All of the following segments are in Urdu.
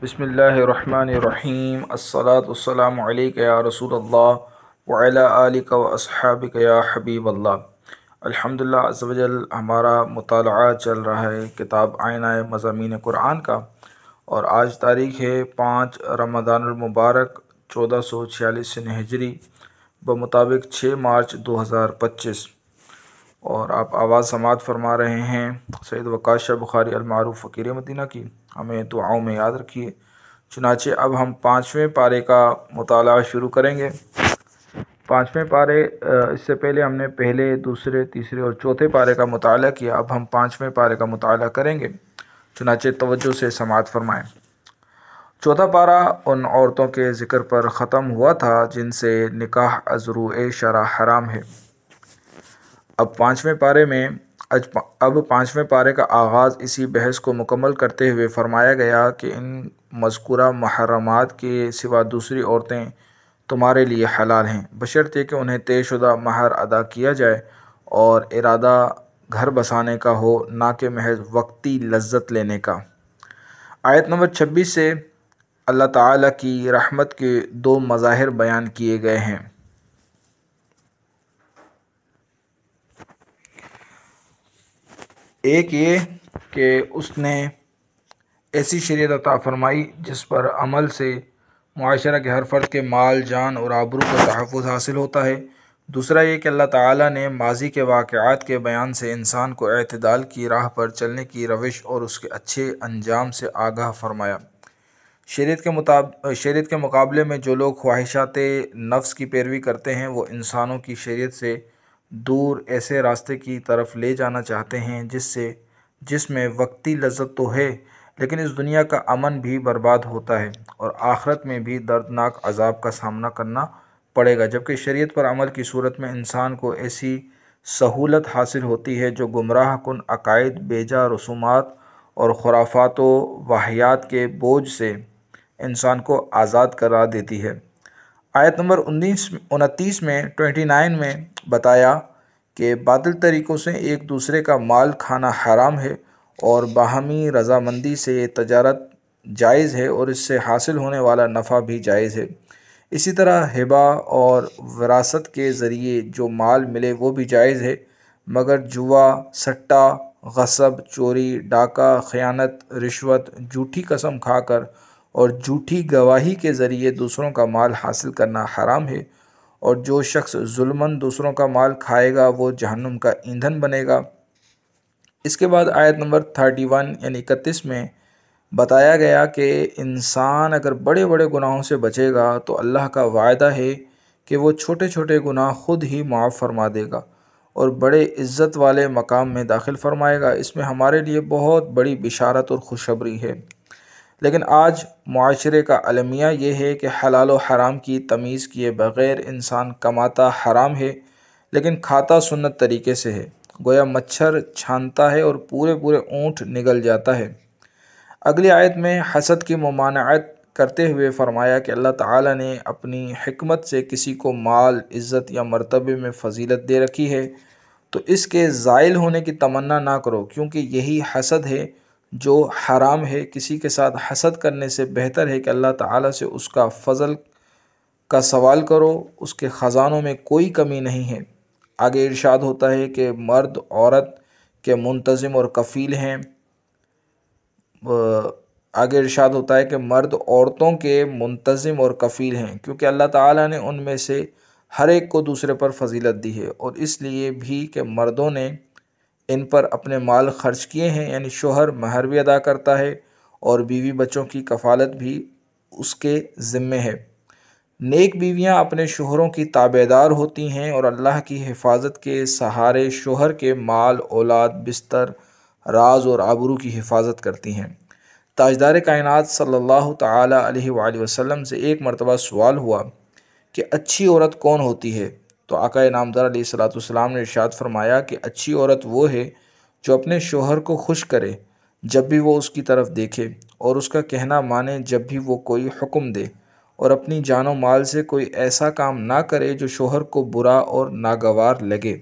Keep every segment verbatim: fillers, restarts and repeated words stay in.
بسم اللہ الرحمن الرحیم الصلاۃ والسلام علیک یا رسول اللہ وعلی آلک و اصحابک یا حبیب اللہ۔ الحمدللہ عز و جل ہمارا مطالعہ چل رہا ہے کتاب آئینہ مضامین قرآن کا، اور آج تاریخ ہے پانچ رمضان المبارک چودہ سو چھیالیس ہجری بمطابق چھ مارچ دو ہزار پچیس، اور آپ آواز سماعت فرما رہے ہیں سید وقاص شاہ بخاری المعروف فقیر مدینہ کی۔ ہمیں دعاؤں میں یاد رکھیے۔ چنانچہ اب ہم پانچویں پارے کا مطالعہ شروع کریں گے۔ پانچویں پارے اس سے پہلے ہم نے پہلے، دوسرے، تیسرے اور چوتھے پارے کا مطالعہ کیا۔ اب ہم پانچویں پارے کا مطالعہ کریں گے، چنانچہ توجہ سے سماعت فرمائیں۔ چوتھا پارہ ان عورتوں کے ذکر پر ختم ہوا تھا جن سے نکاح از روئے شرع حرام ہے۔ اب پانچویں پارے میں اب پانچویں پارے کا آغاز اسی بحث کو مکمل کرتے ہوئے فرمایا گیا کہ ان مذکورہ محرمات کے سوا دوسری عورتیں تمہارے لیے حلال ہیں، بشرطیکہ کہ انہیں طے شدہ مہر ادا کیا جائے اور ارادہ گھر بسانے کا ہو، نہ کہ محض وقتی لذت لینے کا۔ آیت نمبر چھبیس سے اللہ تعالیٰ کی رحمت کے دو مظاہر بیان کیے گئے ہیں۔ ایک یہ کہ اس نے ایسی شریعت عطا فرمائی جس پر عمل سے معاشرہ کے ہر فرد کے مال، جان اور آبرو کا تحفظ حاصل ہوتا ہے۔ دوسرا یہ کہ اللہ تعالیٰ نے ماضی کے واقعات کے بیان سے انسان کو اعتدال کی راہ پر چلنے کی روش اور اس کے اچھے انجام سے آگاہ فرمایا۔ شریعت کے مطابق شریعت کے مقابلے میں جو لوگ خواہشات نفس کی پیروی کرتے ہیں، وہ انسانوں کی شریعت سے دور ایسے راستے کی طرف لے جانا چاہتے ہیں جس سے جس میں وقتی لذت تو ہے، لیکن اس دنیا کا امن بھی برباد ہوتا ہے اور آخرت میں بھی دردناک عذاب کا سامنا کرنا پڑے گا، جبکہ شریعت پر عمل کی صورت میں انسان کو ایسی سہولت حاصل ہوتی ہے جو گمراہ کن عقائد، بیجا رسومات اور خرافات و واہیات کے بوجھ سے انسان کو آزاد کرا دیتی ہے۔ آیت نمبر انیس انتیس میں انیس میں بتایا کہ باطل طریقوں سے ایک دوسرے کا مال کھانا حرام ہے اور باہمی رضامندی سے یہ تجارت جائز ہے اور اس سے حاصل ہونے والا نفع بھی جائز ہے۔ اسی طرح ہبہ اور وراثت کے ذریعے جو مال ملے وہ بھی جائز ہے، مگر جوا، سٹہ، غصب، چوری، ڈاکہ، خیانت، رشوت، جھوٹی قسم کھا کر اور جھوٹی گواہی کے ذریعے دوسروں کا مال حاصل کرنا حرام ہے، اور جو شخص ظلماً دوسروں کا مال کھائے گا وہ جہنم کا ایندھن بنے گا۔ اس کے بعد آیت نمبر اکتیس یعنی اکتیس میں بتایا گیا کہ انسان اگر بڑے بڑے گناہوں سے بچے گا تو اللہ کا وعدہ ہے کہ وہ چھوٹے چھوٹے گناہ خود ہی معاف فرما دے گا اور بڑے عزت والے مقام میں داخل فرمائے گا۔ اس میں ہمارے لیے بہت بڑی بشارت اور خوشخبری ہے۔ لیکن آج معاشرے کا المیہ یہ ہے کہ حلال و حرام کی تمیز کیے بغیر انسان کماتا حرام ہے لیکن کھاتا سنت طریقے سے ہے، گویا مچھر چھانتا ہے اور پورے پورے اونٹ نگل جاتا ہے۔ اگلی آیت میں حسد کی ممانعت کرتے ہوئے فرمایا کہ اللہ تعالیٰ نے اپنی حکمت سے کسی کو مال، عزت یا مرتبے میں فضیلت دے رکھی ہے تو اس کے زائل ہونے کی تمنا نہ کرو، کیونکہ یہی حسد ہے جو حرام ہے۔ کسی کے ساتھ حسد کرنے سے بہتر ہے کہ اللہ تعالیٰ سے اس کا فضل کا سوال کرو، اس کے خزانوں میں کوئی کمی نہیں ہے۔ آگے ارشاد ہوتا ہے کہ مرد عورت کے منتظم اور کفیل ہیں آگے ارشاد ہوتا ہے کہ مرد عورتوں کے منتظم اور کفیل ہیں کیونکہ اللہ تعالیٰ نے ان میں سے ہر ایک کو دوسرے پر فضیلت دی ہے، اور اس لیے بھی کہ مردوں نے ان پر اپنے مال خرچ کیے ہیں، یعنی شوہر مہر بھی ادا کرتا ہے اور بیوی بچوں کی کفالت بھی اس کے ذمے ہے۔ نیک بیویاں اپنے شوہروں کی تابعدار ہوتی ہیں اور اللہ کی حفاظت کے سہارے شوہر کے مال، اولاد، بستر، راز اور آبرو کی حفاظت کرتی ہیں۔ تاجدار کائنات صلی اللہ تعالیٰ علیہ وآلہ وسلم سے ایک مرتبہ سوال ہوا کہ اچھی عورت کون ہوتی ہے؟ تو آقا نامدار علیہ الصلوۃ والسلام نے ارشاد فرمایا کہ اچھی عورت وہ ہے جو اپنے شوہر کو خوش کرے جب بھی وہ اس کی طرف دیکھے، اور اس کا کہنا مانے جب بھی وہ کوئی حکم دے، اور اپنی جان و مال سے کوئی ایسا کام نہ کرے جو شوہر کو برا اور ناگوار لگے۔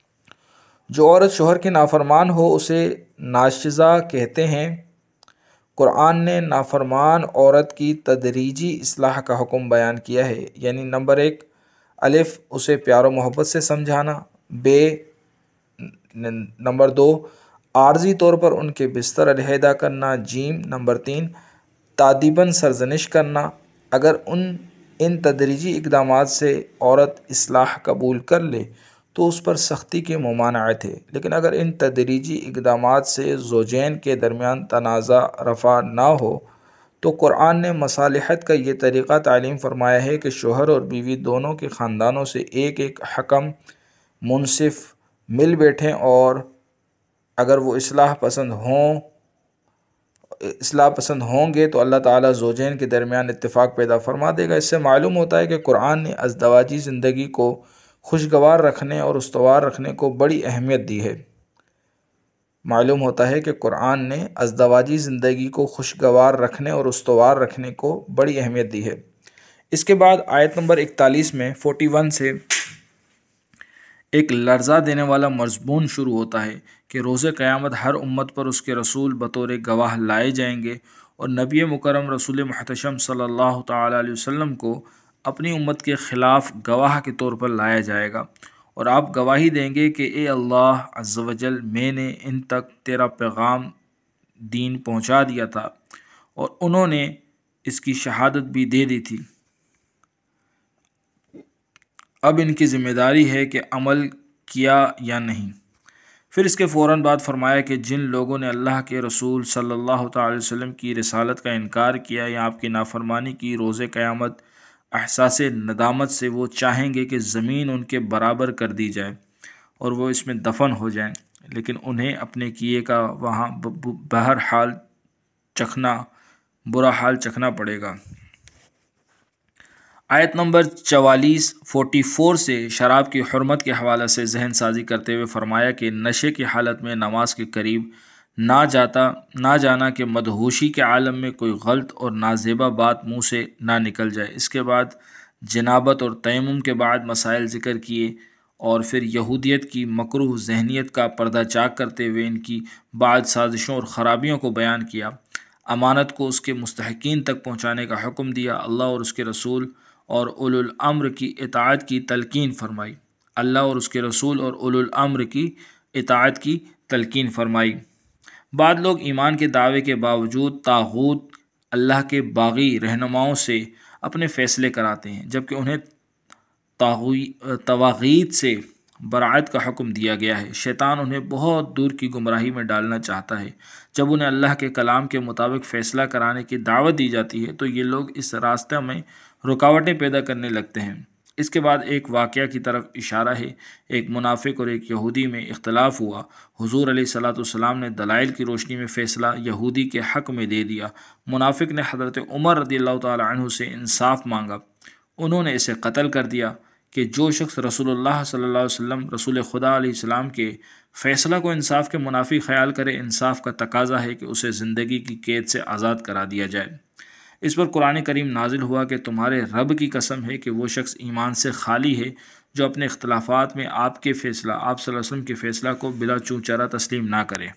جو عورت شوہر کی نافرمان ہو اسے ناشزہ کہتے ہیں، قرآن نے نافرمان عورت کی تدریجی اصلاح کا حکم بیان کیا ہے، یعنی نمبر ایک الف اسے پیار و محبت سے سمجھانا، بے نمبر دو عارضی طور پر ان کے بستر علیحدہ کرنا، جیم نمبر تین تادیباً سرزنش کرنا۔ اگر ان ان تدریجی اقدامات سے عورت اصلاح قبول کر لے تو اس پر سختی کی ممانعت ہے، لیکن اگر ان تدریجی اقدامات سے زوجین کے درمیان تنازع رفع نہ ہو تو قرآن نے مصالحت کا یہ طریقہ تعلیم فرمایا ہے کہ شوہر اور بیوی دونوں کے خاندانوں سے ایک ایک حکم منصف مل بیٹھیں، اور اگر وہ اصلاح پسند ہوں اصلاح پسند ہوں گے تو اللہ تعالیٰ زوجین کے درمیان اتفاق پیدا فرما دے گا۔ اس سے معلوم ہوتا ہے کہ قرآن نے ازدواجی زندگی کو خوشگوار رکھنے اور استوار رکھنے کو بڑی اہمیت دی ہے معلوم ہوتا ہے کہ قرآن نے ازدواجی زندگی کو خوشگوار رکھنے اور استوار رکھنے کو بڑی اہمیت دی ہے۔ اس کے بعد آیت نمبر اکتالیس میں فورٹی ون سے ایک لرزہ دینے والا مضمون شروع ہوتا ہے کہ روز قیامت ہر امت پر اس کے رسول بطور گواہ لائے جائیں گے، اور نبی مکرم رسول محتشم صلی اللہ تعالیٰ علیہ وسلم کو اپنی امت کے خلاف گواہ کے طور پر لایا جائے گا، اور آپ گواہی دیں گے کہ اے اللہ عز و جل، میں نے ان تک تیرا پیغام دین پہنچا دیا تھا اور انہوں نے اس کی شہادت بھی دے دی تھی، اب ان کی ذمہ داری ہے کہ عمل کیا یا نہیں۔ پھر اس کے فوراً بعد فرمایا کہ جن لوگوں نے اللہ کے رسول صلی اللہ تعالی علیہ وسلم کی رسالت کا انکار کیا یا آپ کی نافرمانی کی، روز قیامت احساس ندامت سے وہ چاہیں گے کہ زمین ان کے برابر کر دی جائے اور وہ اس میں دفن ہو جائیں، لیکن انہیں اپنے کیے کا وہاں بہر حال چکھنا برا حال چکھنا پڑے گا۔ آیت نمبر چوالیس فورٹی فور سے شراب کی حرمت کے حوالے سے ذہن سازی کرتے ہوئے فرمایا کہ نشے کی حالت میں نماز کے قریب نہ جاتا نہ جانا کہ مدہوشی کے عالم میں کوئی غلط اور نازیبا بات منہ سے نہ نکل جائے۔ اس کے بعد جنابت اور تیمم کے بعد مسائل ذکر کیے، اور پھر یہودیت کی مکروہ ذہنیت کا پردہ چاک کرتے ہوئے ان کی بعض سازشوں اور خرابیوں کو بیان کیا، امانت کو اس کے مستحقین تک پہنچانے کا حکم دیا، اللہ اور اس کے رسول اور اولو الامر کی اطاعت کی تلقین فرمائی اللہ اور اس کے رسول اور اولو الامر کی اطاعت کی تلقین فرمائی۔ بعض لوگ ایمان کے دعوے کے باوجود طاغوت اللہ کے باغی رہنماؤں سے اپنے فیصلے کراتے ہیں، جبکہ انہیں طواغیت سے برائت کا حکم دیا گیا ہے۔ شیطان انہیں بہت دور کی گمراہی میں ڈالنا چاہتا ہے۔ جب انہیں اللہ کے کلام کے مطابق فیصلہ کرانے کی دعوت دی جاتی ہے تو یہ لوگ اس راستہ میں رکاوٹیں پیدا کرنے لگتے ہیں۔ اس کے بعد ایک واقعہ کی طرف اشارہ ہے۔ ایک منافق اور ایک یہودی میں اختلاف ہوا۔ حضور علیہ الصلوۃ والسلام نے دلائل کی روشنی میں فیصلہ یہودی کے حق میں دے دیا۔ منافق نے حضرت عمر رضی اللہ تعالی عنہ سے انصاف مانگا، انہوں نے اسے قتل کر دیا کہ جو شخص رسول اللہ صلی اللہ علیہ وسلم رسول خدا علیہ السلام کے فیصلہ کو انصاف کے منافی خیال کرے، انصاف کا تقاضا ہے کہ اسے زندگی کی قید سے آزاد کرا دیا جائے۔ اس پر قرآن کریم نازل ہوا کہ تمہارے رب کی قسم ہے کہ وہ شخص ایمان سے خالی ہے جو اپنے اختلافات میں آپ کے فیصلہ آپ صلی اللہ علیہ وسلم کے فیصلہ کو بلا چوں چرا تسلیم نہ کرے۔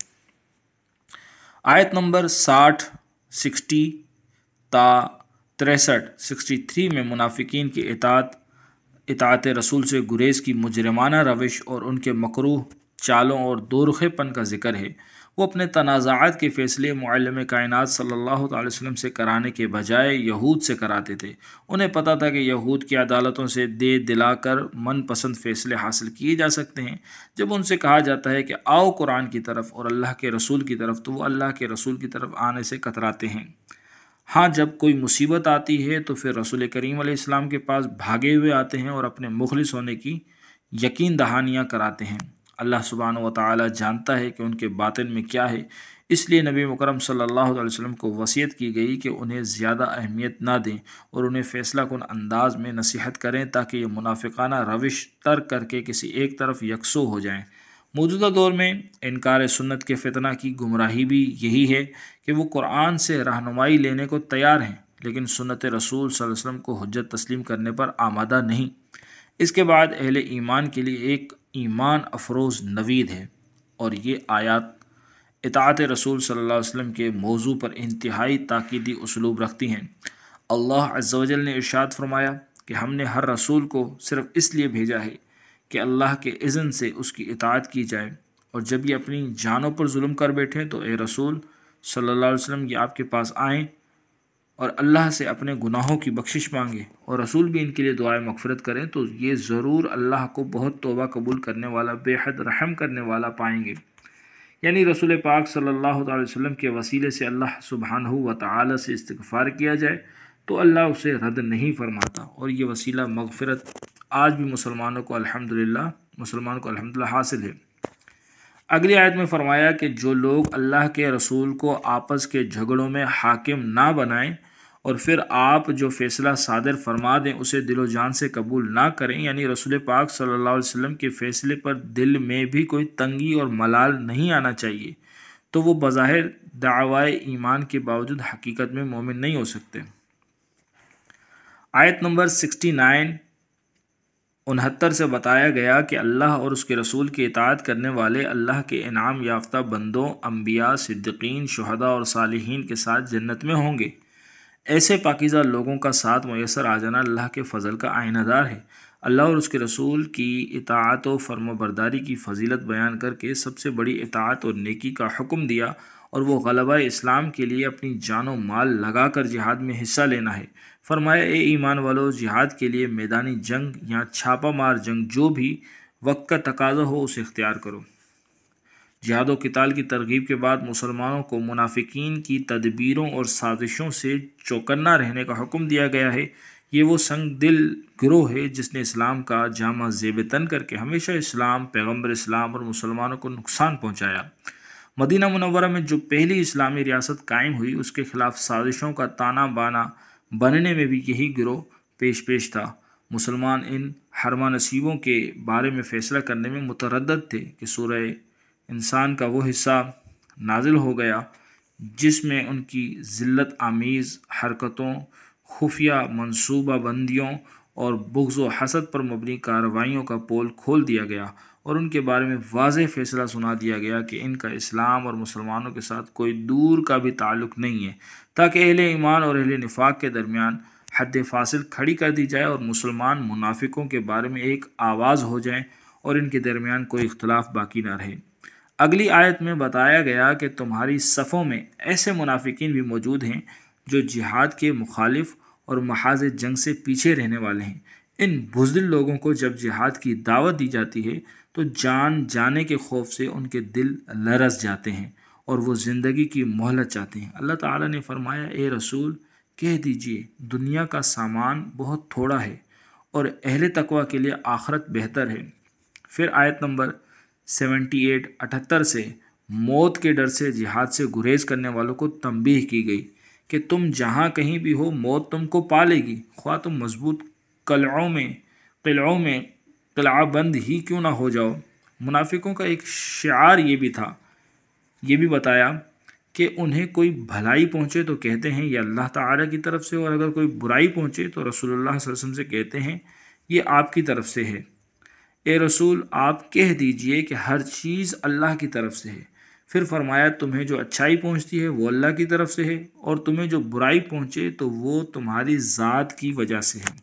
آیت نمبر ساٹھ سکسٹی تا تریسٹھ سکسٹی تھری میں منافقین کی اطاعت اطاعت رسول سے گریز کی مجرمانہ روش اور ان کے مکروہ چالوں اور دورخے پن کا ذکر ہے۔ وہ اپنے تنازعات کے فیصلے معلم کائنات صلی اللہ علیہ وسلم سے کرانے کے بجائے یہود سے کراتے تھے۔ انہیں پتہ تھا کہ یہود کی عدالتوں سے دے دلا کر من پسند فیصلے حاصل کیے جا سکتے ہیں۔ جب ان سے کہا جاتا ہے کہ آؤ قرآن کی طرف اور اللہ کے رسول کی طرف، تو وہ اللہ کے رسول کی طرف آنے سے کتراتے ہیں۔ ہاں، جب کوئی مصیبت آتی ہے تو پھر رسول کریم علیہ السلام کے پاس بھاگے ہوئے آتے ہیں اور اپنے مخلص ہونے کی یقین دہانیاں کراتے ہیں۔ اللہ سبحانہ و تعالی جانتا ہے کہ ان کے باطن میں کیا ہے، اس لیے نبی مکرم صلی اللہ علیہ وسلم کو وصیت کی گئی کہ انہیں زیادہ اہمیت نہ دیں اور انہیں فیصلہ کن انداز میں نصیحت کریں تاکہ یہ منافقانہ روش ترک کر کے کسی ایک طرف یکسو ہو جائیں۔ موجودہ دور میں انکار سنت کے فتنہ کی گمراہی بھی یہی ہے کہ وہ قرآن سے رہنمائی لینے کو تیار ہیں لیکن سنت رسول صلی اللہ علیہ وسلم کو حجت تسلیم کرنے پر آمادہ نہیں۔ اس کے بعد اہل ایمان کے لیے ایک ایمان افروز نوید ہے، اور یہ آیات اطاعت رسول صلی اللہ علیہ وسلم کے موضوع پر انتہائی تاکیدی اسلوب رکھتی ہیں۔ اللہ عز و جل نے ارشاد فرمایا کہ ہم نے ہر رسول کو صرف اس لیے بھیجا ہے کہ اللہ کے اذن سے اس کی اطاعت کی جائے، اور جب یہ اپنی جانوں پر ظلم کر بیٹھیں تو اے رسول صلی اللہ علیہ وسلم یہ آپ کے پاس آئیں اور اللہ سے اپنے گناہوں کی بخشش مانگیں، اور رسول بھی ان کے لیے دعائے مغفرت کریں، تو یہ ضرور اللہ کو بہت توبہ قبول کرنے والا، بے حد رحم کرنے والا پائیں گے۔ یعنی رسول پاک صلی اللہ علیہ وسلم کے وسیلے سے اللہ سبحانہ و تعالی سے استغفار کیا جائے تو اللہ اسے رد نہیں فرماتا، اور یہ وسیلہ مغفرت آج بھی مسلمانوں کو الحمدللہ مسلمانوں کو الحمدللہ حاصل ہے۔ اگلی آیت میں فرمایا کہ جو لوگ اللہ کے رسول کو آپس کے جھگڑوں میں حاکم نہ بنائیں اور پھر آپ جو فیصلہ صادر فرما دیں اسے دل و جان سے قبول نہ کریں، یعنی رسول پاک صلی اللہ علیہ وسلم کے فیصلے پر دل میں بھی کوئی تنگی اور ملال نہیں آنا چاہیے، تو وہ بظاہر دعوی ایمان کے باوجود حقیقت میں مومن نہیں ہو سکتے۔ آیت نمبر سکسٹی نائن انہتر سے بتایا گیا کہ اللہ اور اس کے رسول کی اطاعت کرنے والے اللہ کے انعام یافتہ بندوں، انبیاء، صدیقین، شہداء اور صالحین کے ساتھ جنت میں ہوں گے۔ ایسے پاکیزہ لوگوں کا ساتھ میسر آ جانا اللہ کے فضل کا آئینہ دار ہے۔ اللہ اور اس کے رسول کی اطاعت و فرم برداری کی فضیلت بیان کر کے سب سے بڑی اطاعت اور نیکی کا حکم دیا، اور وہ غلبہ اسلام کے لیے اپنی جان و مال لگا کر جہاد میں حصہ لینا ہے۔ فرمایا اے ایمان والو، جہاد کے لیے میدانی جنگ یا چھاپا مار جنگ جو بھی وقت کا تقاضا ہو اسے اختیار کرو۔ جہاد و قتال کی ترغیب کے بعد مسلمانوں کو منافقین کی تدبیروں اور سازشوں سے چوکنا رہنے کا حکم دیا گیا ہے۔ یہ وہ سنگ دل گروہ ہے جس نے اسلام کا جامہ زیب تن کر کے ہمیشہ اسلام، پیغمبر اسلام اور مسلمانوں کو نقصان پہنچایا۔ مدینہ منورہ میں جو پہلی اسلامی ریاست قائم ہوئی اس کے خلاف سازشوں کا تانا بانا بننے میں بھی یہی گروہ پیش پیش تھا۔ مسلمان ان حرمہ نصیبوں کے بارے میں فیصلہ کرنے میں متردد تھے کہ سورہ انسان کا وہ حصہ نازل ہو گیا جس میں ان کی ذلت آمیز حرکتوں، خفیہ منصوبہ بندیوں اور بغض و حسد پر مبنی کارروائیوں کا پول کھول دیا گیا، اور ان کے بارے میں واضح فیصلہ سنا دیا گیا کہ ان کا اسلام اور مسلمانوں کے ساتھ کوئی دور کا بھی تعلق نہیں ہے، تاکہ اہل ایمان اور اہل نفاق کے درمیان حد فاصل کھڑی کر دی جائے اور مسلمان منافقوں کے بارے میں ایک آواز ہو جائیں اور ان کے درمیان کوئی اختلاف باقی نہ رہے۔ اگلی آیت میں بتایا گیا کہ تمہاری صفوں میں ایسے منافقین بھی موجود ہیں جو جہاد کے مخالف اور محاذ جنگ سے پیچھے رہنے والے ہیں۔ ان بزدل لوگوں کو جب جہاد کی دعوت دی جاتی ہے تو جان جانے کے خوف سے ان کے دل لرز جاتے ہیں اور وہ زندگی کی مہلت چاہتے ہیں۔ اللہ تعالیٰ نے فرمایا اے رسول کہہ دیجئے دنیا کا سامان بہت تھوڑا ہے اور اہل تقوی کے لیے آخرت بہتر ہے۔ پھر آیت نمبر سیونٹی ایٹ اٹھتر سے موت کے ڈر سے جہاد سے گریز کرنے والوں کو تنبیہ کی گئی کہ تم جہاں کہیں بھی ہو موت تم کو پا لے گی، خواہ تم مضبوط قلعوں میں قلعوں میں قلعہ بند ہی کیوں نہ ہو جاؤ۔ منافقوں کا ایک شعار یہ بھی تھا، یہ بھی بتایا کہ انہیں کوئی بھلائی پہنچے تو کہتے ہیں یہ اللہ تعالیٰ کی طرف سے، اور اگر کوئی برائی پہنچے تو رسول اللہ صلی اللہ علیہ وسلم سے کہتے ہیں یہ آپ کی طرف سے ہے۔ اے رسول آپ کہہ دیجئے کہ ہر چیز اللہ کی طرف سے ہے۔ پھر فرمایا تمہیں جو اچھائی پہنچتی ہے وہ اللہ کی طرف سے ہے، اور تمہیں جو برائی پہنچے تو وہ تمہاری ذات کی وجہ سے ہے۔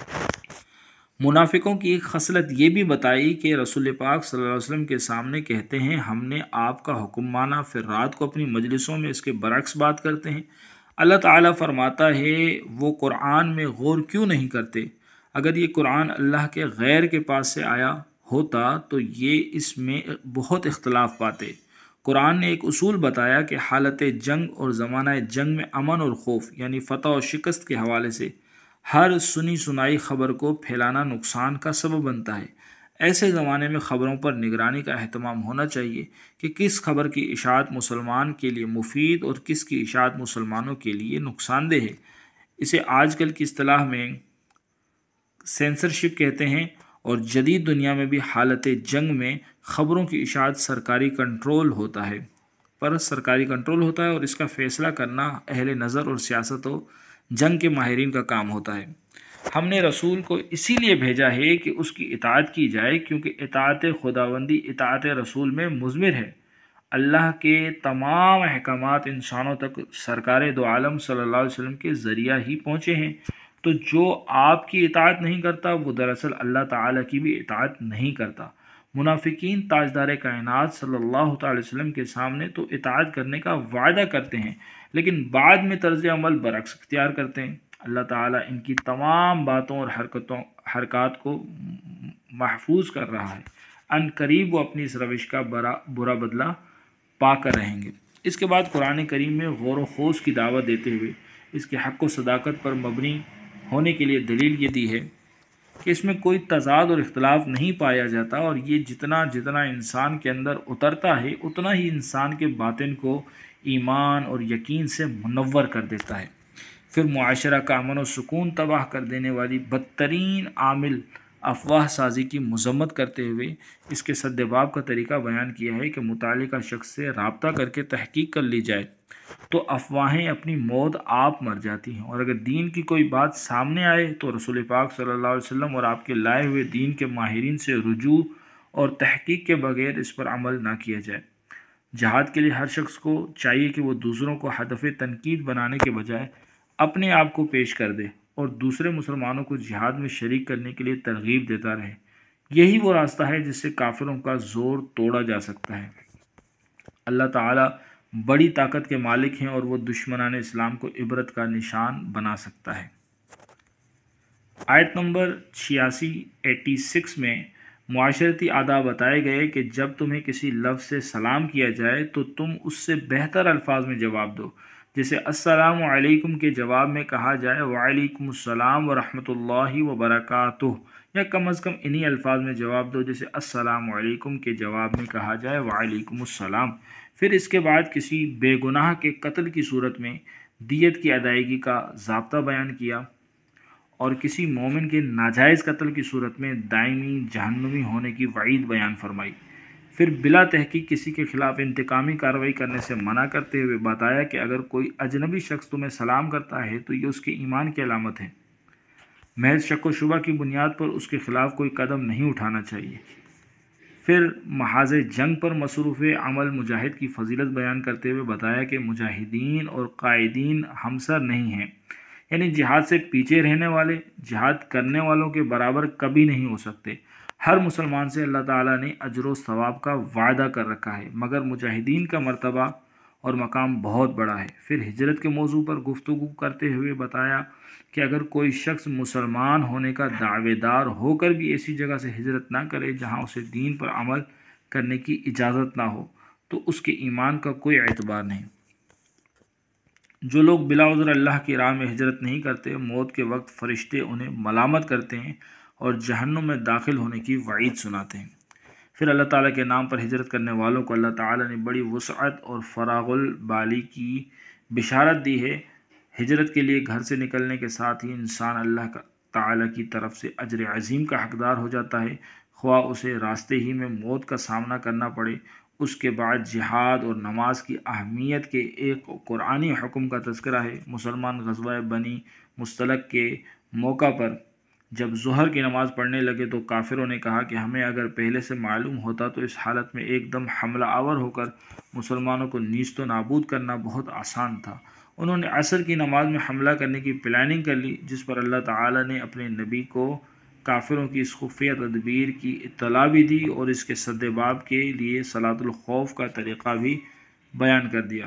منافقوں کی ایک خصلت یہ بھی بتائی کہ رسول پاک صلی اللہ علیہ وسلم کے سامنے کہتے ہیں ہم نے آپ کا حکم مانا، پھر رات کو اپنی مجلسوں میں اس کے برعکس بات کرتے ہیں۔ اللہ تعالیٰ فرماتا ہے وہ قرآن میں غور کیوں نہیں کرتے؟ اگر یہ قرآن اللہ کے غیر کے پاس سے آیا ہوتا تو یہ اس میں بہت اختلاف پاتے۔ قرآن نے ایک اصول بتایا کہ حالت جنگ اور زمانہ جنگ میں امن اور خوف یعنی فتح و شکست کے حوالے سے ہر سنی سنائی خبر کو پھیلانا نقصان کا سبب بنتا ہے۔ ایسے زمانے میں خبروں پر نگرانی کا اہتمام ہونا چاہیے کہ کس خبر کی اشاعت مسلمان کے لیے مفید اور کس کی اشاعت مسلمانوں کے لیے نقصان دہ ہے۔ اسے آج کل کی اصطلاح میں سینسرشپ کہتے ہیں، اور جدید دنیا میں بھی حالت جنگ میں خبروں کی اشاعت سرکاری کنٹرول ہوتا ہے پر سرکاری کنٹرول ہوتا ہے اور اس کا فیصلہ کرنا اہل نظر اور سیاست و جنگ کے ماہرین کا کام ہوتا ہے۔ ہم نے رسول کو اسی لیے بھیجا ہے کہ اس کی اطاعت کی جائے، کیونکہ اطاعت خداوندی اطاعت رسول میں مضمر ہے۔ اللہ کے تمام احکامات انسانوں تک سرکار دو عالم صلی اللہ علیہ وسلم کے ذریعہ ہی پہنچے ہیں، تو جو آپ کی اطاعت نہیں کرتا وہ دراصل اللہ تعالیٰ کی بھی اطاعت نہیں کرتا۔ منافقین تاجدار کائنات صلی اللہ تعالی وسلم کے سامنے تو اطاعت کرنے کا وعدہ کرتے ہیں، لیکن بعد میں طرز عمل برعکس اختیار کرتے ہیں۔ اللہ تعالیٰ ان کی تمام باتوں اور حرکتوں حرکات کو محفوظ کر رہا ہے۔ ان قریب وہ اپنی اس روش کا برا برا بدلہ پا کر رہیں گے۔ اس کے بعد قرآن کریم میں غور و خوض کی دعوت دیتے ہوئے اس کے حق و صداقت پر مبنی ہونے کے لیے دلیل یہ دی ہے کہ اس میں کوئی تضاد اور اختلاف نہیں پایا جاتا، اور یہ جتنا جتنا انسان کے اندر اترتا ہے اتنا ہی انسان کے باطن کو ایمان اور یقین سے منور کر دیتا ہے۔ پھر معاشرہ کا امن و سکون تباہ کر دینے والی بدترین عامل افواہ سازی کی مذمت کرتے ہوئے اس کے سدباب کا طریقہ بیان کیا ہے کہ متعلقہ شخص سے رابطہ کر کے تحقیق کر لی جائے تو افواہیں اپنی موت آپ مر جاتی ہیں، اور اگر دین کی کوئی بات سامنے آئے تو رسول پاک صلی اللہ علیہ وسلم اور آپ کے لائے ہوئے دین کے ماہرین سے رجوع اور تحقیق کے بغیر اس پر عمل نہ کیا جائے۔ جہاد کے لیے ہر شخص کو چاہیے کہ وہ دوسروں کو ہدف تنقید بنانے کے بجائے اپنے آپ کو پیش کر دے اور دوسرے مسلمانوں کو جہاد میں شریک کرنے کے لیے ترغیب دیتا رہے۔ یہی وہ راستہ ہے جس سے کافروں کا زور توڑا جا سکتا ہے۔ اللہ تعالیٰ بڑی طاقت کے مالک ہیں اور وہ دشمنان اسلام کو عبرت کا نشان بنا سکتا ہے۔ آیت نمبر چھیاسی ایٹی سکس میں معاشرتی آداب بتائے گئے کہ جب تمہیں کسی لفظ سے سلام کیا جائے تو تم اس سے بہتر الفاظ میں جواب دو، جیسے السلام علیکم کے جواب میں کہا جائے وعلیکم السلام ورحمۃ اللہ وبرکاتہ، یا کم از کم انہی الفاظ میں جواب دو جیسے السلام علیکم کے جواب میں کہا جائے وعلیکم السلام۔ پھر اس کے بعد کسی بے گناہ کے قتل کی صورت میں دیت کی ادائیگی کا ضابطہ بیان کیا، اور کسی مومن کے ناجائز قتل کی صورت میں دائمی جہنمی ہونے کی وعید بیان فرمائی۔ پھر بلا تحقیق کسی کے خلاف انتقامی کارروائی کرنے سے منع کرتے ہوئے بتایا کہ اگر کوئی اجنبی شخص تمہیں سلام کرتا ہے تو یہ اس کے ایمان کی علامت ہے، محض شک و شبہ کی بنیاد پر اس کے خلاف کوئی قدم نہیں اٹھانا چاہیے۔ پھر محاذ جنگ پر مصروف عمل مجاہد کی فضیلت بیان کرتے ہوئے بتایا کہ مجاہدین اور قائدین ہمسر نہیں ہیں، یعنی جہاد سے پیچھے رہنے والے جہاد کرنے والوں کے برابر کبھی نہیں ہو سکتے۔ ہر مسلمان سے اللہ تعالیٰ نے اجر و ثواب کا وعدہ کر رکھا ہے، مگر مجاہدین کا مرتبہ اور مقام بہت بڑا ہے۔ پھر ہجرت کے موضوع پر گفتگو کرتے ہوئے بتایا کہ اگر کوئی شخص مسلمان ہونے کا دعوے دار ہو کر بھی ایسی جگہ سے ہجرت نہ کرے جہاں اسے دین پر عمل کرنے کی اجازت نہ ہو تو اس کے ایمان کا کوئی اعتبار نہیں۔ جو لوگ بلا عذر اللہ کی راہ میں ہجرت نہیں کرتے، موت کے وقت فرشتے انہیں ملامت کرتے ہیں اور جہنم میں داخل ہونے کی وعید سناتے ہیں۔ پھر اللہ تعالیٰ کے نام پر ہجرت کرنے والوں کو اللہ تعالیٰ نے بڑی وسعت اور فراغ البالی کی بشارت دی ہے۔ ہجرت کے لیے گھر سے نکلنے کے ساتھ ہی انسان اللہ تعالیٰ کی طرف سے اجر عظیم کا حقدار ہو جاتا ہے، خواہ اسے راستے ہی میں موت کا سامنا کرنا پڑے۔ اس کے بعد جہاد اور نماز کی اہمیت کے ایک قرآنی حکم کا تذکرہ ہے۔ مسلمان غزوہ بنی مستلق کے موقع پر جب ظہر کی نماز پڑھنے لگے تو کافروں نے کہا کہ ہمیں اگر پہلے سے معلوم ہوتا تو اس حالت میں ایک دم حملہ آور ہو کر مسلمانوں کو نیست و نابود کرنا بہت آسان تھا۔ انہوں نے عصر کی نماز میں حملہ کرنے کی پلاننگ کر لی، جس پر اللہ تعالیٰ نے اپنے نبی کو کافروں کی اس خفیہ تدبیر کی اطلاع بھی دی اور اس کے سدباب کے لیے صلاۃ الخوف کا طریقہ بھی بیان کر دیا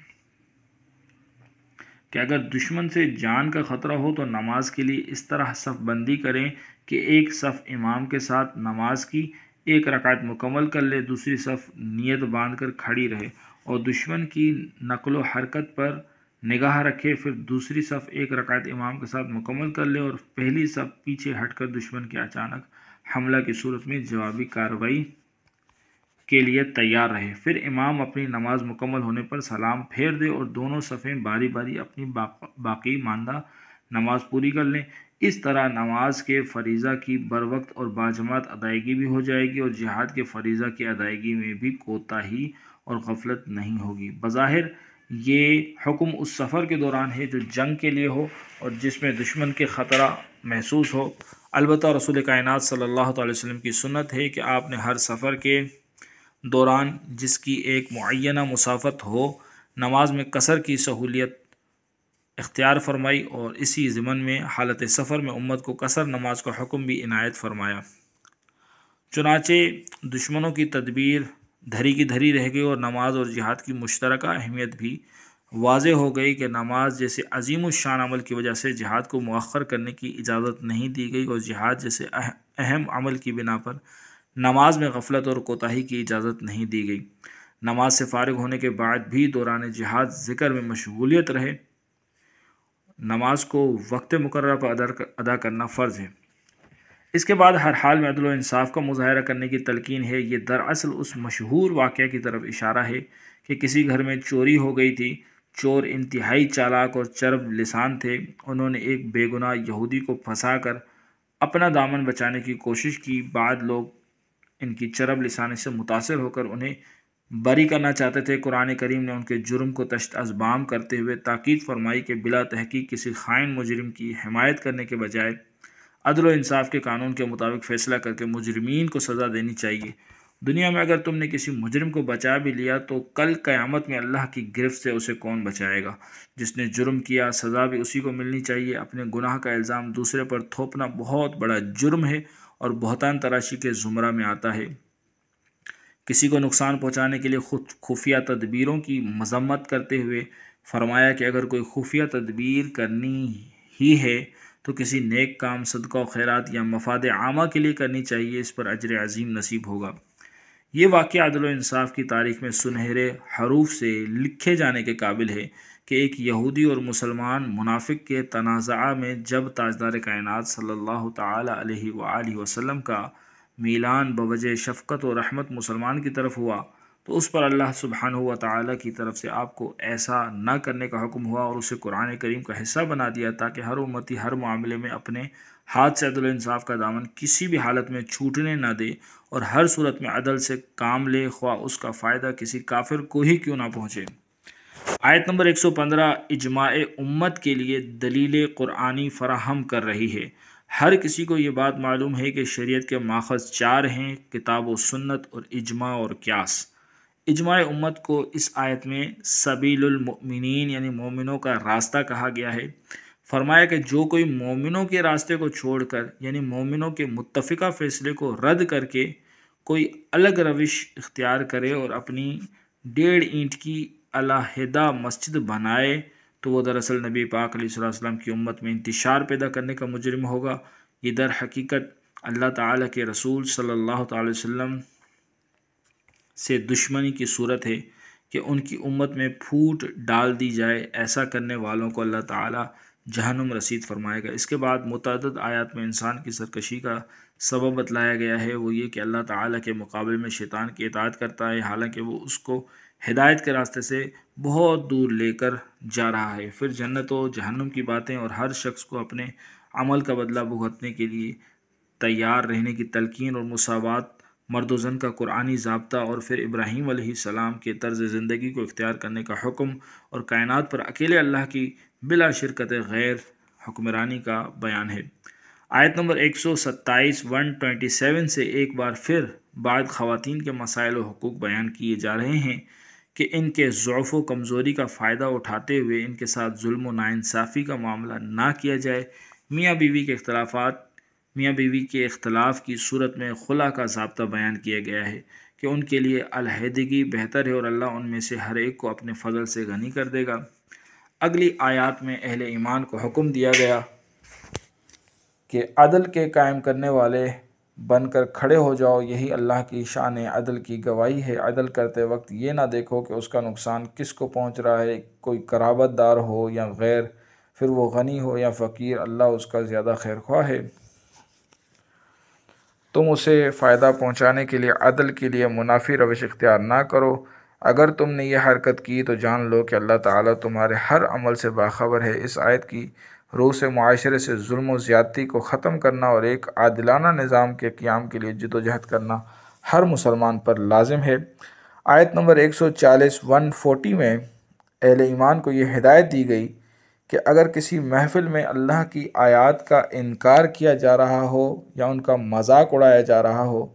کہ اگر دشمن سے جان کا خطرہ ہو تو نماز کے لیے اس طرح صف بندی کریں کہ ایک صف امام کے ساتھ نماز کی ایک رکعت مکمل کر لے، دوسری صف نیت باندھ کر کھڑی رہے اور دشمن کی نقل و حرکت پر نگاہ رکھے، پھر دوسری صف ایک رکعت امام کے ساتھ مکمل کر لے اور پہلی صف پیچھے ہٹ کر دشمن کے اچانک حملہ کی صورت میں جوابی کارروائی کے لیے تیار رہے۔ پھر امام اپنی نماز مکمل ہونے پر سلام پھیر دے اور دونوں صفیں باری باری اپنی باقی ماندہ نماز پوری کر لیں۔ اس طرح نماز کے فریضہ کی بروقت اور باجماعت ادائیگی بھی ہو جائے گی اور جہاد کے فریضہ کی ادائیگی میں بھی کوتاہی اور غفلت نہیں ہوگی۔ بظاہر یہ حکم اس سفر کے دوران ہے جو جنگ کے لیے ہو اور جس میں دشمن کے خطرہ محسوس ہو۔ البتہ رسول کائنات صلی اللہ علیہ وسلم کی سنت ہے کہ آپ نے ہر سفر کے دوران جس کی ایک معینہ مسافت ہو نماز میں قصر کی سہولیت اختیار فرمائی، اور اسی ضمن میں حالت سفر میں امت کو قصر نماز کا حکم بھی عنایت فرمایا۔ چنانچہ دشمنوں کی تدبیر دھری کی دھری رہ گئی، اور نماز اور جہاد کی مشترکہ اہمیت بھی واضح ہو گئی کہ نماز جیسے عظیم الشان عمل کی وجہ سے جہاد کو مؤخر کرنے کی اجازت نہیں دی گئی، اور جہاد جیسے اہم عمل کی بنا پر نماز میں غفلت اور کوتاہی کی اجازت نہیں دی گئی۔ نماز سے فارغ ہونے کے بعد بھی دوران جہاد ذکر میں مشغولیت رہے۔ نماز کو وقت مقررہ پر ادا کرنا فرض ہے۔ اس کے بعد ہر حال میں عدل و انصاف کا مظاہرہ کرنے کی تلقین ہے۔ یہ دراصل اس مشہور واقعہ کی طرف اشارہ ہے کہ کسی گھر میں چوری ہو گئی تھی۔ چور انتہائی چالاک اور چرب لسان تھے۔ انہوں نے ایک بے گناہ یہودی کو پھنسا کر اپنا دامن بچانے کی کوشش کی۔ بعد لوگ ان کی چرب لسانی سے متاثر ہو کر انہیں بری کرنا چاہتے تھے۔ قرآن کریم نے ان کے جرم کو تشت ازبام کرتے ہوئے تاکید فرمائی کہ بلا تحقیق کسی خائن مجرم کی حمایت کرنے کے بجائے عدل و انصاف کے قانون کے مطابق فیصلہ کر کے مجرمین کو سزا دینی چاہیے۔ دنیا میں اگر تم نے کسی مجرم کو بچا بھی لیا تو کل قیامت میں اللہ کی گرفت سے اسے کون بچائے گا؟ جس نے جرم کیا سزا بھی اسی کو ملنی چاہیے۔ اپنے گناہ کا الزام دوسرے پر تھوپنا بہت بڑا جرم ہے اور بہتان تراشی کے زمرہ میں آتا ہے۔ کسی کو نقصان پہنچانے کے لیے خود خفیہ تدبیروں کی مذمت کرتے ہوئے فرمایا کہ اگر کوئی خفیہ تدبیر کرنی ہی ہے تو کسی نیک کام، صدقہ و خیرات یا مفاد عامہ کے لیے کرنی چاہیے، اس پر اجر عظیم نصیب ہوگا۔ یہ واقعہ عدل و انصاف کی تاریخ میں سنہرے حروف سے لکھے جانے کے قابل ہے کہ ایک یہودی اور مسلمان منافق کے تنازعہ میں جب تاجدار کائنات صلی اللہ تعالی علیہ وآلہ وسلم کا میلان بوجہ شفقت و رحمت مسلمان کی طرف ہوا تو اس پر اللہ سبحانہ و تعالی کی طرف سے آپ کو ایسا نہ کرنے کا حکم ہوا اور اسے قرآن کریم کا حصہ بنا دیا تاکہ ہر امتی ہر معاملے میں اپنے ہاتھ سے عدل و انصاف کا دامن کسی بھی حالت میں چھوٹنے نہ دے اور ہر صورت میں عدل سے کام لے، خواہ اس کا فائدہ کسی کافر کو ہی کیوں نہ پہنچے۔ آیت نمبر ایک سو پندرہ اجماع امت کے لیے دلیل قرآنی فراہم کر رہی ہے۔ ہر کسی کو یہ بات معلوم ہے کہ شریعت کے ماخذ چار ہیں: کتاب و سنت اور اجماع اور قیاس۔ اجماع امت کو اس آیت میں سبیل المؤمنین یعنی مومنوں کا راستہ کہا گیا ہے۔ فرمایا کہ جو کوئی مومنوں کے راستے کو چھوڑ کر یعنی مومنوں کے متفقہ فیصلے کو رد کر کے کوئی الگ روش اختیار کرے اور اپنی ڈیڑھ اینٹ کی علیحدہ مسجد بنائے تو وہ دراصل نبی پاک علیہ الصلوۃ والسلام کی امت میں انتشار پیدا کرنے کا مجرم ہوگا۔ یہ در حقیقت اللہ تعالیٰ کے رسول صلی اللہ تعالی وسلم سے دشمنی کی صورت ہے کہ ان کی امت میں پھوٹ ڈال دی جائے۔ ایسا کرنے والوں کو اللہ تعالیٰ جہنم رسید فرمائے گا۔ اس کے بعد متعدد آیات میں انسان کی سرکشی کا سبب بتلایا گیا ہے، وہ یہ کہ اللہ تعالیٰ کے مقابلے میں شیطان کی اطاعت کرتا ہے حالانکہ وہ اس کو ہدایت کے راستے سے بہت دور لے کر جا رہا ہے۔ پھر جنت و جہنم کی باتیں اور ہر شخص کو اپنے عمل کا بدلہ بھگتنے کے لیے تیار رہنے کی تلقین اور مساوات، مرد و زن کا قرآنی ضابطہ، اور پھر ابراہیم علیہ السلام کے طرز زندگی کو اختیار کرنے کا حکم اور کائنات پر اکیلے اللہ کی بلا شرکت غیر حکمرانی کا بیان ہے۔ آیت نمبر ایک سو ستائیس ایک سو ستائیس سے ایک بار پھر بعد خواتین کے مسائل و حقوق بیان کیے جا رہے ہیں کہ ان کے ضعف و کمزوری کا فائدہ اٹھاتے ہوئے ان کے ساتھ ظلم و ناانصافی کا معاملہ نہ کیا جائے۔ میاں بیوی کے اختلافات میاں بیوی کے اختلاف کی صورت میں خلا کا ضابطہ بیان کیا گیا ہے کہ ان کے لیے علیحدگی بہتر ہے اور اللہ ان میں سے ہر ایک کو اپنے فضل سے غنی کر دے گا۔ اگلی آیات میں اہل ایمان کو حکم دیا گیا کہ عدل کے قائم کرنے والے بن کر کھڑے ہو جاؤ، یہی اللہ کی شان عدل کی گواہی ہے۔ عدل کرتے وقت یہ نہ دیکھو کہ اس کا نقصان کس کو پہنچ رہا ہے، کوئی قرابت دار ہو یا غیر، پھر وہ غنی ہو یا فقیر، اللہ اس کا زیادہ خیر خواہ ہے۔ تم اسے فائدہ پہنچانے کے لیے عدل کے لیے منافی روش اختیار نہ کرو۔ اگر تم نے یہ حرکت کی تو جان لو کہ اللہ تعالیٰ تمہارے ہر عمل سے باخبر ہے۔ اس آیت کی روح سے معاشرے سے ظلم و زیادتی کو ختم کرنا اور ایک عادلانہ نظام کے قیام کے لیے جد و جہد کرنا ہر مسلمان پر لازم ہے۔ آیت نمبر ایک سو چالیس ایک سو چالیس میں اہل ایمان کو یہ ہدایت دی گئی کہ اگر کسی محفل میں اللہ کی آیات کا انکار کیا جا رہا ہو یا ان کا مذاق اڑایا جا رہا ہو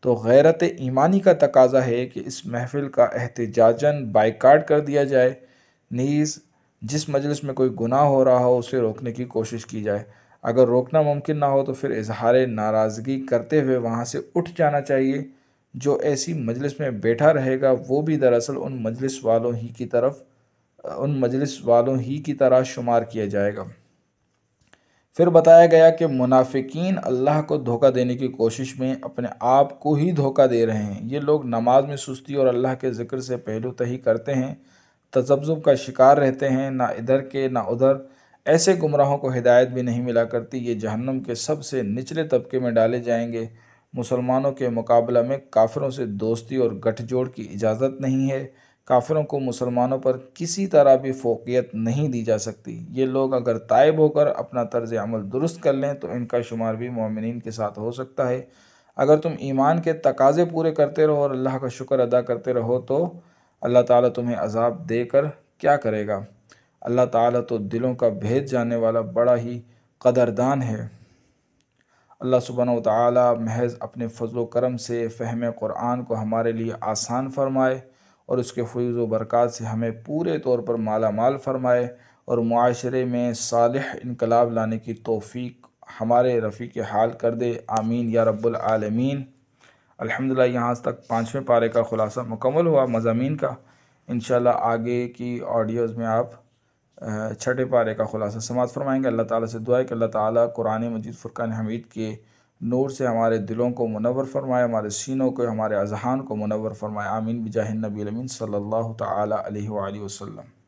تو غیرت ایمانی کا تقاضا ہے کہ اس محفل کا احتجاجاً بائیکاٹ کر دیا جائے، نیز جس مجلس میں کوئی گناہ ہو رہا ہو اسے روکنے کی کوشش کی جائے۔ اگر روکنا ممکن نہ ہو تو پھر اظہار ناراضگی کرتے ہوئے وہاں سے اٹھ جانا چاہیے۔ جو ایسی مجلس میں بیٹھا رہے گا وہ بھی دراصل ان مجلس والوں ہی کی طرف ان مجلس والوں ہی کی طرح شمار کیا جائے گا۔ پھر بتایا گیا کہ منافقین اللہ کو دھوکہ دینے کی کوشش میں اپنے آپ کو ہی دھوکہ دے رہے ہیں۔ یہ لوگ نماز میں سستی اور اللہ کے ذکر سے پہلو تہی کرتے ہیں، تذبذب کا شکار رہتے ہیں، نہ ادھر کے نہ ادھر۔ ایسے گمراہوں کو ہدایت بھی نہیں ملا کرتی، یہ جہنم کے سب سے نچلے طبقے میں ڈالے جائیں گے۔ مسلمانوں کے مقابلہ میں کافروں سے دوستی اور گٹھ جوڑ کی اجازت نہیں ہے۔ کافروں کو مسلمانوں پر کسی طرح بھی فوقیت نہیں دی جا سکتی۔ یہ لوگ اگر تائب ہو کر اپنا طرز عمل درست کر لیں تو ان کا شمار بھی مومنین کے ساتھ ہو سکتا ہے۔ اگر تم ایمان کے تقاضے پورے کرتے رہو اور اللہ کا شکر ادا کرتے رہو تو اللہ تعالیٰ تمہیں عذاب دے کر کیا کرے گا؟ اللہ تعالیٰ تو دلوں کا بھید جاننے والا بڑا ہی قدردان ہے۔ اللہ سبحانہ و تعالیٰ محض اپنے فضل و کرم سے فہم قرآن کو ہمارے لیے آسان فرمائے اور اس کے فیض و برکات سے ہمیں پورے طور پر مالا مال فرمائے اور معاشرے میں صالح انقلاب لانے کی توفیق ہمارے رفیق حال کر دے، آمین یا رب العالمین۔ الحمدللہ یہاں تک پانچویں پارے کا خلاصہ مکمل ہوا مضامین کا۔ انشاءاللہ آگے کی آڈیوز میں آپ چھٹے پارے کا خلاصہ سماعت فرمائیں گے۔ اللہ تعالیٰ سے دعا ہے کہ اللہ تعالیٰ قرآن مجید فرقان حمید کے نور سے ہمارے دلوں کو منور فرمائے، ہمارے سینوں کو، ہمارے اذہان کو منور فرمائے، آمین بجاہ النبی الامین صلی اللہ تعالیٰ علیہ وآلہ وسلم۔